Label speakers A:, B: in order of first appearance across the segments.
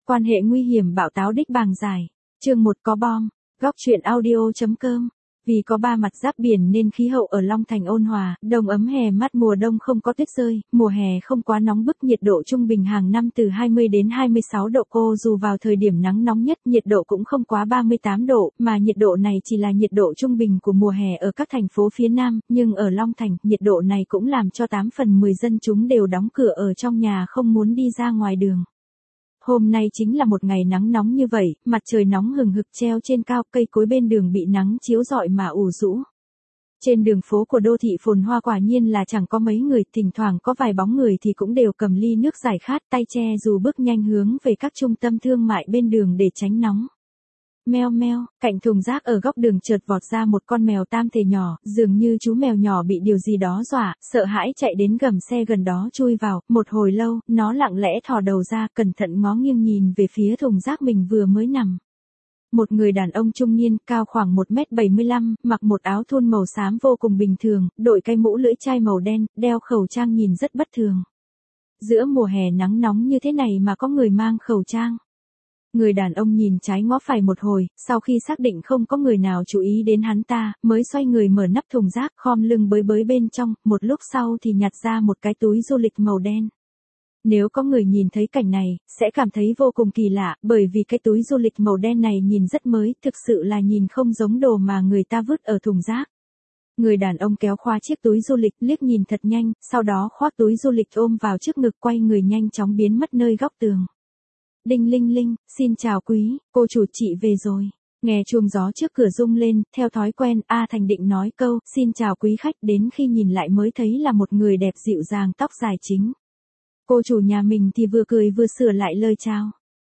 A: Quan hệ nguy hiểm Bạo Táo đích bàng giải. Chương 1 có bom. Góc truyện audio.com. Vì có ba mặt giáp biển nên khí hậu ở Long Thành ôn hòa, đông ấm hè mát, mùa đông không có tuyết rơi, mùa hè không quá nóng bức, nhiệt độ trung bình hàng năm từ 20 đến 26 độ cô, dù vào thời điểm nắng nóng nhất nhiệt độ cũng không quá 38 độ, mà nhiệt độ này chỉ là nhiệt độ trung bình của mùa hè ở các thành phố phía Nam, nhưng ở Long Thành, nhiệt độ này cũng làm cho 8 phần 10 dân chúng đều đóng cửa ở trong nhà không muốn đi ra ngoài đường. Hôm nay chính là một ngày nắng nóng như vậy, mặt trời nóng hừng hực treo trên cao, cây cối bên đường bị nắng chiếu rọi mà ủ rũ. Trên đường phố của đô thị phồn hoa quả nhiên là chẳng có mấy người, thỉnh thoảng có vài bóng người thì cũng đều cầm ly nước giải khát, tay che dù bước nhanh hướng về các trung tâm thương mại bên đường để tránh nóng. Meo meo, cạnh thùng rác ở góc đường chợt vọt ra một con mèo tam thể nhỏ, dường như chú mèo nhỏ bị điều gì đó dọa, sợ hãi chạy đến gầm xe gần đó chui vào, một hồi lâu, nó lặng lẽ thò đầu ra, cẩn thận ngó nghiêng nhìn về phía thùng rác mình vừa mới nằm. Một người đàn ông trung niên, cao khoảng 1m75, mặc một áo thun màu xám vô cùng bình thường, đội cái mũ lưỡi chai màu đen, đeo khẩu trang nhìn rất bất thường. Giữa mùa hè nắng nóng như thế này mà có người mang khẩu trang. Người đàn ông nhìn trái ngó phải một hồi, sau khi xác định không có người nào chú ý đến hắn ta, mới xoay người mở nắp thùng rác, khom lưng bới bới bên trong, một lúc sau thì nhặt ra một cái túi du lịch màu đen. Nếu có người nhìn thấy cảnh này, sẽ cảm thấy vô cùng kỳ lạ, bởi vì cái túi du lịch màu đen này nhìn rất mới, thực sự là nhìn không giống đồ mà người ta vứt ở thùng rác. Người đàn ông kéo khóa chiếc túi du lịch, liếc nhìn thật nhanh, sau đó khoác túi du lịch ôm vào trước ngực, quay người nhanh chóng biến mất nơi góc tường. Đinh linh linh, xin chào quý, cô chủ chị về rồi. Nghe chuông gió trước cửa rung lên, theo thói quen, A Thành định nói câu, xin chào quý khách, đến khi nhìn lại mới thấy là một người đẹp dịu dàng tóc dài chính. Cô chủ nhà mình thì vừa cười vừa sửa lại lời chào.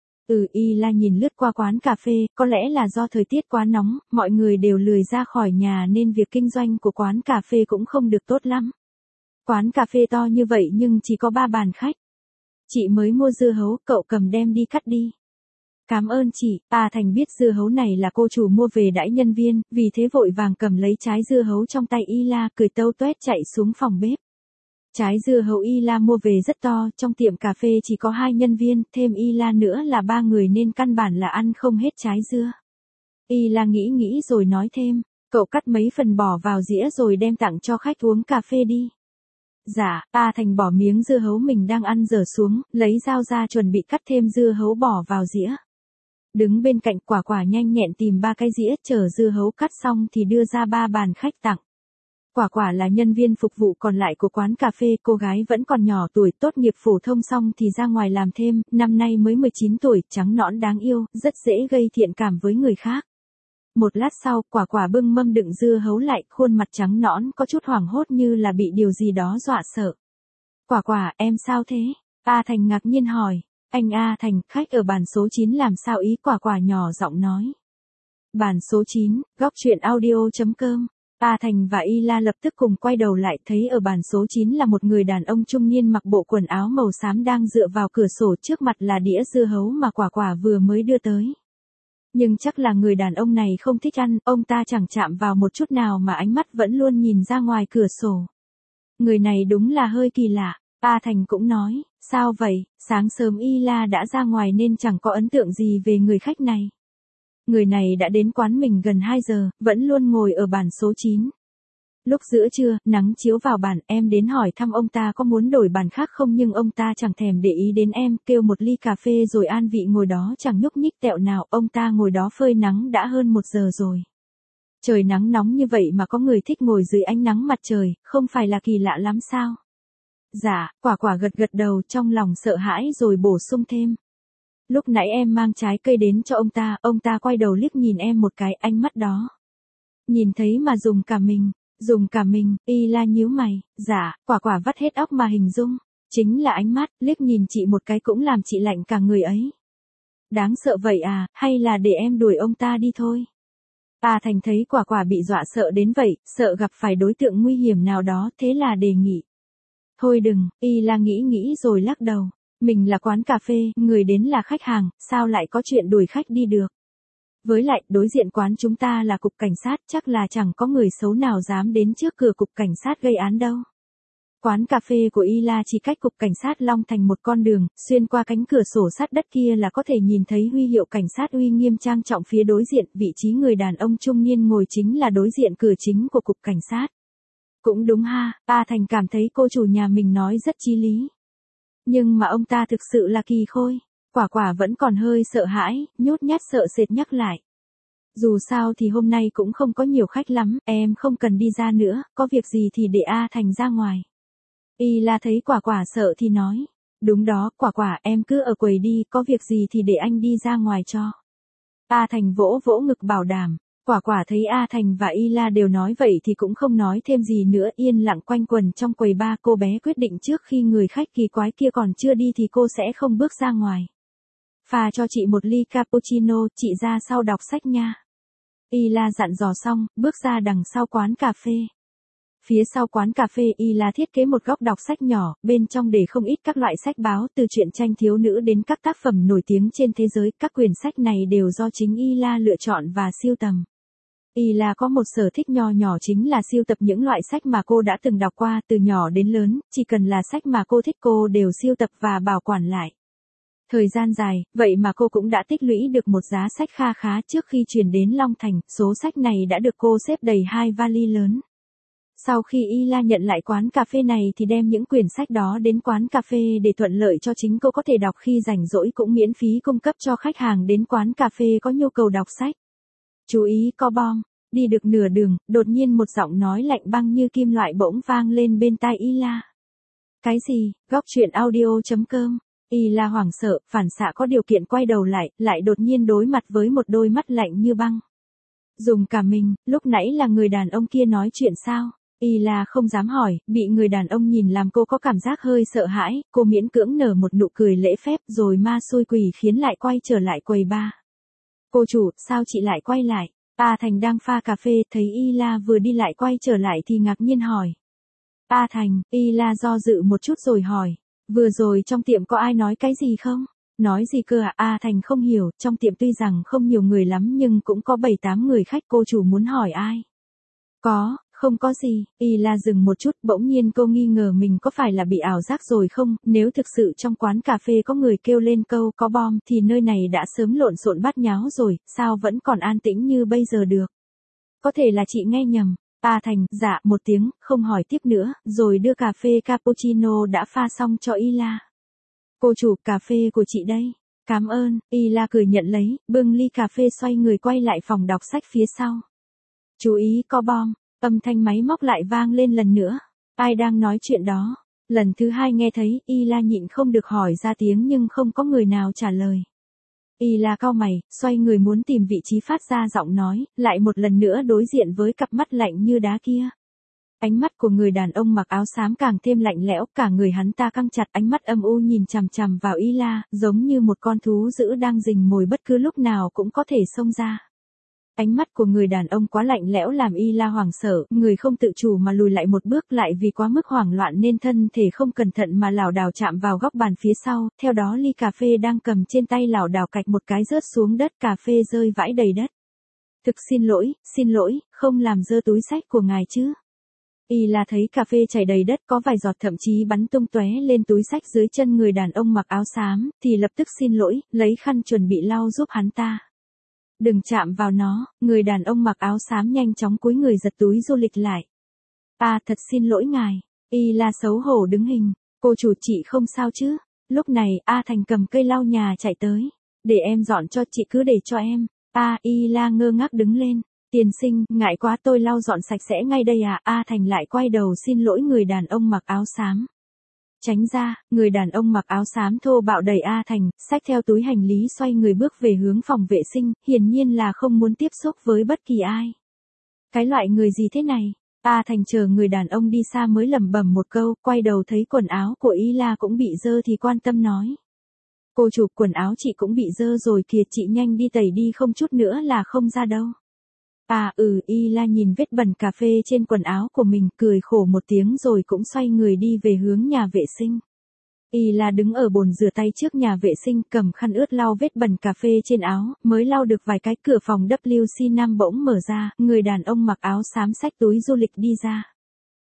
A: Y La nhìn lướt qua quán cà phê, có lẽ là do thời tiết quá nóng, mọi người đều lười ra khỏi nhà nên việc kinh doanh của quán cà phê cũng không được tốt lắm. Quán cà phê to như vậy nhưng chỉ có 3 bàn khách. Chị mới mua dưa hấu, cậu cầm đem đi cắt đi. Cảm ơn chị. A Thành biết dưa hấu này là cô chủ mua về đãi nhân viên, vì thế vội vàng cầm lấy trái dưa hấu trong tay Y La, cười tâu tuét chạy xuống phòng bếp. Trái dưa hấu Y La mua về rất to, trong tiệm cà phê chỉ có 2 nhân viên, thêm Y La nữa là 3 người nên căn bản là ăn không hết trái dưa. Y La nghĩ rồi nói thêm, cậu cắt mấy phần bỏ vào dĩa rồi đem tặng cho khách uống cà phê đi. Dạ, A Thành bỏ miếng dưa hấu mình đang ăn dở xuống, lấy dao ra chuẩn bị cắt thêm dưa hấu bỏ vào dĩa. Đứng bên cạnh Quả Quả nhanh nhẹn tìm 3 cái dĩa, chờ dưa hấu cắt xong thì đưa ra 3 bàn khách tặng. Quả Quả là nhân viên phục vụ còn lại của quán cà phê, cô gái vẫn còn nhỏ tuổi, tốt nghiệp phổ thông xong thì ra ngoài làm thêm, năm nay mới 19 tuổi, trắng nõn đáng yêu, rất dễ gây thiện cảm với người khác. Một lát sau, Quả Quả bưng mâm đựng dưa hấu lại, khuôn mặt trắng nõn có chút hoảng hốt như là bị điều gì đó dọa sợ. Quả Quả, em sao thế? A Thành ngạc nhiên hỏi. Anh A Thành, khách ở bàn số 9 làm sao ý? Quả Quả nhỏ giọng nói. Bàn số 9, góc truyện audio.com. A Thành và Y La lập tức cùng quay đầu lại, thấy ở bàn số 9 là một người đàn ông trung niên mặc bộ quần áo màu xám đang dựa vào cửa sổ, trước mặt là đĩa dưa hấu mà Quả Quả vừa mới đưa tới. Nhưng chắc là người đàn ông này không thích ăn, ông ta chẳng chạm vào một chút nào mà ánh mắt vẫn luôn nhìn ra ngoài cửa sổ. Người này đúng là hơi kỳ lạ. A Thành cũng nói, sao vậy, sáng sớm Y La đã ra ngoài nên chẳng có ấn tượng gì về người khách này. Người này đã đến quán mình gần 2 giờ, vẫn luôn ngồi ở bàn số 9. Lúc giữa trưa, nắng chiếu vào bàn, em đến hỏi thăm ông ta có muốn đổi bàn khác không, nhưng ông ta chẳng thèm để ý đến em, kêu một ly cà phê rồi an vị ngồi đó chẳng nhúc nhích tẹo nào, ông ta ngồi đó phơi nắng đã hơn 1 giờ rồi. Trời nắng nóng như vậy mà có người thích ngồi dưới ánh nắng mặt trời, không phải là kỳ lạ lắm sao? Dạ, Quả Quả gật đầu, trong lòng sợ hãi rồi bổ sung thêm. Lúc nãy em mang trái cây đến cho ông ta quay đầu liếc nhìn em một cái, ánh mắt đó. Nhìn thấy mà dùng cả mình, Y La nhíu mày, dạ, Quả Quả vắt hết óc mà hình dung. Chính là ánh mắt, liếc nhìn chị một cái cũng làm chị lạnh cả người ấy. Đáng sợ vậy à, hay là để em đuổi ông ta đi thôi. A Thành thấy Quả Quả bị dọa sợ đến vậy, sợ gặp phải đối tượng nguy hiểm nào đó, thế là đề nghị. Thôi đừng, Y La nghĩ rồi lắc đầu. Mình là quán cà phê, người đến là khách hàng, sao lại có chuyện đuổi khách đi được. Với lại, đối diện quán chúng ta là cục cảnh sát, chắc là chẳng có người xấu nào dám đến trước cửa cục cảnh sát gây án đâu. Quán cà phê của Ila chỉ cách cục cảnh sát Long Thành một con đường, xuyên qua cánh cửa sổ sắt đất kia là có thể nhìn thấy huy hiệu cảnh sát uy nghiêm trang trọng phía đối diện, vị trí người đàn ông trung niên ngồi chính là đối diện cửa chính của cục cảnh sát. Cũng đúng ha, A Thành cảm thấy cô chủ nhà mình nói rất chí lý. Nhưng mà ông ta thực sự là kỳ khôi. Quả quả vẫn còn hơi sợ hãi, nhút nhát sợ sệt nhắc lại. Dù sao thì hôm nay cũng không có nhiều khách lắm, em không cần đi ra nữa, có việc gì thì để A Thành ra ngoài. Y là thấy quả quả sợ thì nói. Đúng đó, quả quả em cứ ở quầy đi, có việc gì thì để anh đi ra ngoài cho. A Thành vỗ vỗ ngực bảo đảm. Quả quả thấy A Thành và Y La đều nói vậy thì cũng không nói thêm gì nữa, yên lặng quanh quần trong quầy bar. Cô bé quyết định trước khi người khách kỳ quái kia còn chưa đi thì cô sẽ không bước ra ngoài. Pha cho chị một ly cappuccino, chị ra sau đọc sách nha. Y La dặn dò xong, bước ra đằng sau quán cà phê. Phía sau quán cà phê Y La thiết kế một góc đọc sách nhỏ, bên trong để không ít các loại sách báo từ truyện tranh thiếu nữ đến các tác phẩm nổi tiếng trên thế giới. Các quyển sách này đều do chính Y La lựa chọn và sưu tầm. Y La có một sở thích nho nhỏ chính là sưu tập những loại sách mà cô đã từng đọc qua từ nhỏ đến lớn, chỉ cần là sách mà cô thích cô đều sưu tập và bảo quản lại. Thời gian dài, vậy mà cô cũng đã tích lũy được một giá sách kha khá. Trước khi chuyển đến Long Thành, số sách này đã được cô xếp đầy 2 vali lớn. Sau khi Y La nhận lại quán cà phê này thì đem những quyển sách đó đến quán cà phê để thuận lợi cho chính cô có thể đọc khi rảnh rỗi, cũng miễn phí cung cấp cho khách hàng đến quán cà phê có nhu cầu đọc sách. Chú ý có bom, đi được nửa đường, đột nhiên một giọng nói lạnh băng như kim loại bỗng vang lên bên tai Y La. Cái gì? Góc truyện audio.com. Y La hoảng sợ, phản xạ có điều kiện quay đầu lại đột nhiên đối mặt với một đôi mắt lạnh như băng. Dùng cả mình, lúc nãy là người đàn ông kia nói chuyện sao? Y La không dám hỏi, bị người đàn ông nhìn làm cô có cảm giác hơi sợ hãi, cô miễn cưỡng nở một nụ cười lễ phép rồi ma xui quỷ khiến lại quay trở lại quầy bar. Cô chủ, sao chị lại quay lại? A Thành đang pha cà phê, thấy Y La vừa đi lại quay trở lại thì ngạc nhiên hỏi. A Thành, Y La do dự một chút rồi hỏi. Vừa rồi trong tiệm có ai nói cái gì không? Nói gì cơ à? A Thành không hiểu, trong tiệm tuy rằng không nhiều người lắm nhưng cũng có 7-8 người khách, cô chủ muốn hỏi ai? Không có gì. Y La dừng một chút, bỗng nhiên cô nghi ngờ mình có phải là bị ảo giác rồi không, nếu thực sự trong quán cà phê có người kêu lên câu có bom thì nơi này đã sớm lộn xộn bát nháo rồi, sao vẫn còn an tĩnh như bây giờ được? Có thể là chị nghe nhầm. A Thành, dạ một tiếng, không hỏi tiếp nữa, rồi đưa cà phê cappuccino đã pha xong cho Y La. Cô chủ, cà phê của chị đây. Cảm ơn. Y La cười nhận lấy, bưng ly cà phê xoay người quay lại phòng đọc sách phía sau. Chú ý có bom. Âm thanh máy móc lại vang lên lần nữa. Ai đang nói chuyện đó? Lần thứ hai nghe thấy, Y La nhịn không được hỏi ra tiếng nhưng không có người nào trả lời. Y La cau mày, xoay người muốn tìm vị trí phát ra giọng nói, lại một lần nữa đối diện với cặp mắt lạnh như đá kia. Ánh mắt của người đàn ông mặc áo xám càng thêm lạnh lẽo, cả người hắn ta căng chặt, ánh mắt âm u nhìn chằm chằm vào Y La, giống như một con thú dữ đang rình mồi bất cứ lúc nào cũng có thể xông ra. Ánh mắt của người đàn ông quá lạnh lẽo làm Y La hoảng sợ, người không tự chủ mà lùi lại một bước, lại vì quá mức hoảng loạn nên thân thể không cẩn thận mà lảo đảo chạm vào góc bàn phía sau, theo đó ly cà phê đang cầm trên tay lảo đảo cạch một cái rớt xuống đất, cà phê rơi vãi đầy đất. Thực xin lỗi, không làm rơi túi xách của ngài chứ? Y La thấy cà phê chảy đầy đất, có vài giọt thậm chí bắn tung tóe lên túi xách dưới chân người đàn ông mặc áo xám, thì lập tức xin lỗi, lấy khăn chuẩn bị lau giúp hắn ta. Đừng chạm vào nó, người đàn ông mặc áo xám nhanh chóng cúi người giật túi du lịch lại. Thật xin lỗi ngài. Y La xấu hổ đứng hình. Cô chủ, chị không sao chứ? Lúc này, A Thành cầm cây lau nhà chạy tới. Để em dọn cho, chị cứ để cho em. Y La ngơ ngác đứng lên. Tiên sinh, ngại quá, tôi lau dọn sạch sẽ ngay đây à? A Thành lại quay đầu xin lỗi người đàn ông mặc áo xám. Tránh ra, người đàn ông mặc áo xám thô bạo đẩy A Thành, xách theo túi hành lý xoay người bước về hướng phòng vệ sinh, hiển nhiên là không muốn tiếp xúc với bất kỳ ai. Cái loại người gì thế này? A Thành chờ người đàn ông đi xa mới lẩm bẩm một câu, quay đầu thấy quần áo của Y La cũng bị dơ thì quan tâm nói. Cô chủ, quần áo chị cũng bị dơ rồi kìa, chị nhanh đi tẩy đi, không chút nữa là không ra đâu. Y La nhìn vết bẩn cà phê trên quần áo của mình, cười khổ một tiếng rồi cũng xoay người đi về hướng nhà vệ sinh. Y La đứng ở bồn rửa tay trước nhà vệ sinh, cầm khăn ướt lau vết bẩn cà phê trên áo, mới lau được vài cái, cửa phòng WC5 bỗng mở ra, người đàn ông mặc áo xám xách túi du lịch đi ra.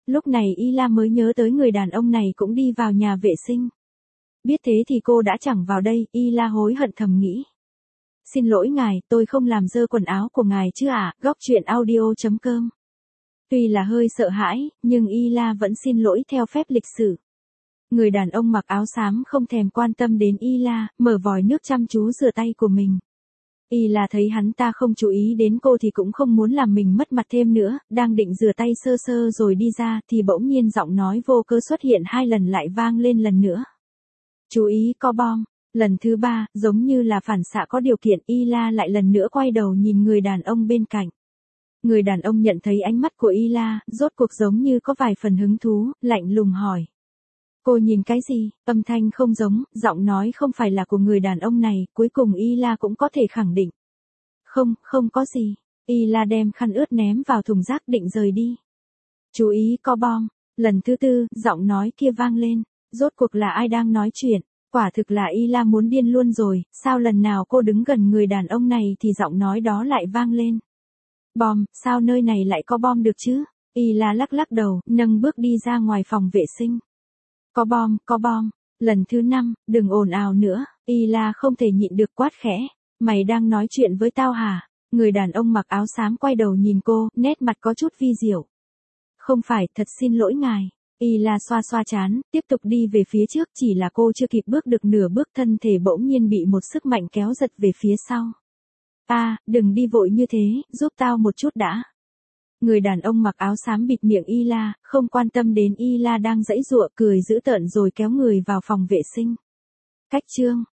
A: Lúc này Y La mới nhớ tới người đàn ông này cũng đi vào nhà vệ sinh. Biết thế thì cô đã chẳng vào đây, Y La hối hận thầm nghĩ. Xin lỗi ngài, tôi không làm dơ quần áo của ngài chứ ạ, góc chuyện audio.com. Tuy là hơi sợ hãi, nhưng Y La vẫn xin lỗi theo phép lịch sự. Người đàn ông mặc áo xám không thèm quan tâm đến Y La, mở vòi nước chăm chú rửa tay của mình. Y La thấy hắn ta không chú ý đến cô thì cũng không muốn làm mình mất mặt thêm nữa, đang định rửa tay sơ sơ rồi đi ra thì bỗng nhiên giọng nói vô cớ xuất hiện 2 lần lại vang lên lần nữa. Chú ý có bom. Lần thứ 3, giống như là phản xạ có điều kiện, Y La lại lần nữa quay đầu nhìn người đàn ông bên cạnh. Người đàn ông nhận thấy ánh mắt của Y La, rốt cuộc giống như có vài phần hứng thú, lạnh lùng hỏi. Cô nhìn cái gì? Âm thanh không giống, giọng nói không phải là của người đàn ông này, cuối cùng Y La cũng có thể khẳng định. Không có gì. Y La đem khăn ướt ném vào thùng rác định rời đi. Chú ý có bom. Lần thứ 4, giọng nói kia vang lên. Rốt cuộc là ai đang nói chuyện? Quả thực là Y La muốn điên luôn rồi, sao lần nào cô đứng gần người đàn ông này thì giọng nói đó lại vang lên. Bom, sao nơi này lại có bom được chứ? Y La lắc lắc đầu, nâng bước đi ra ngoài phòng vệ sinh. Có bom. Lần thứ 5, đừng ồn ào nữa. Y La không thể nhịn được quát khẽ. Mày đang nói chuyện với tao hả? Người đàn ông mặc áo xám quay đầu nhìn cô, nét mặt có chút vi diệu. Không phải, thật xin lỗi ngài. Y La xoa xoa trán, tiếp tục đi về phía trước, chỉ là cô chưa kịp bước được nửa bước thân thể bỗng nhiên bị một sức mạnh kéo giật về phía sau. Đừng đi vội như thế, giúp tao một chút đã. Người đàn ông mặc áo xám bịt miệng Y La, không quan tâm đến Y La đang giãy giụa, cười dữ tợn rồi kéo người vào phòng vệ sinh. Cách chương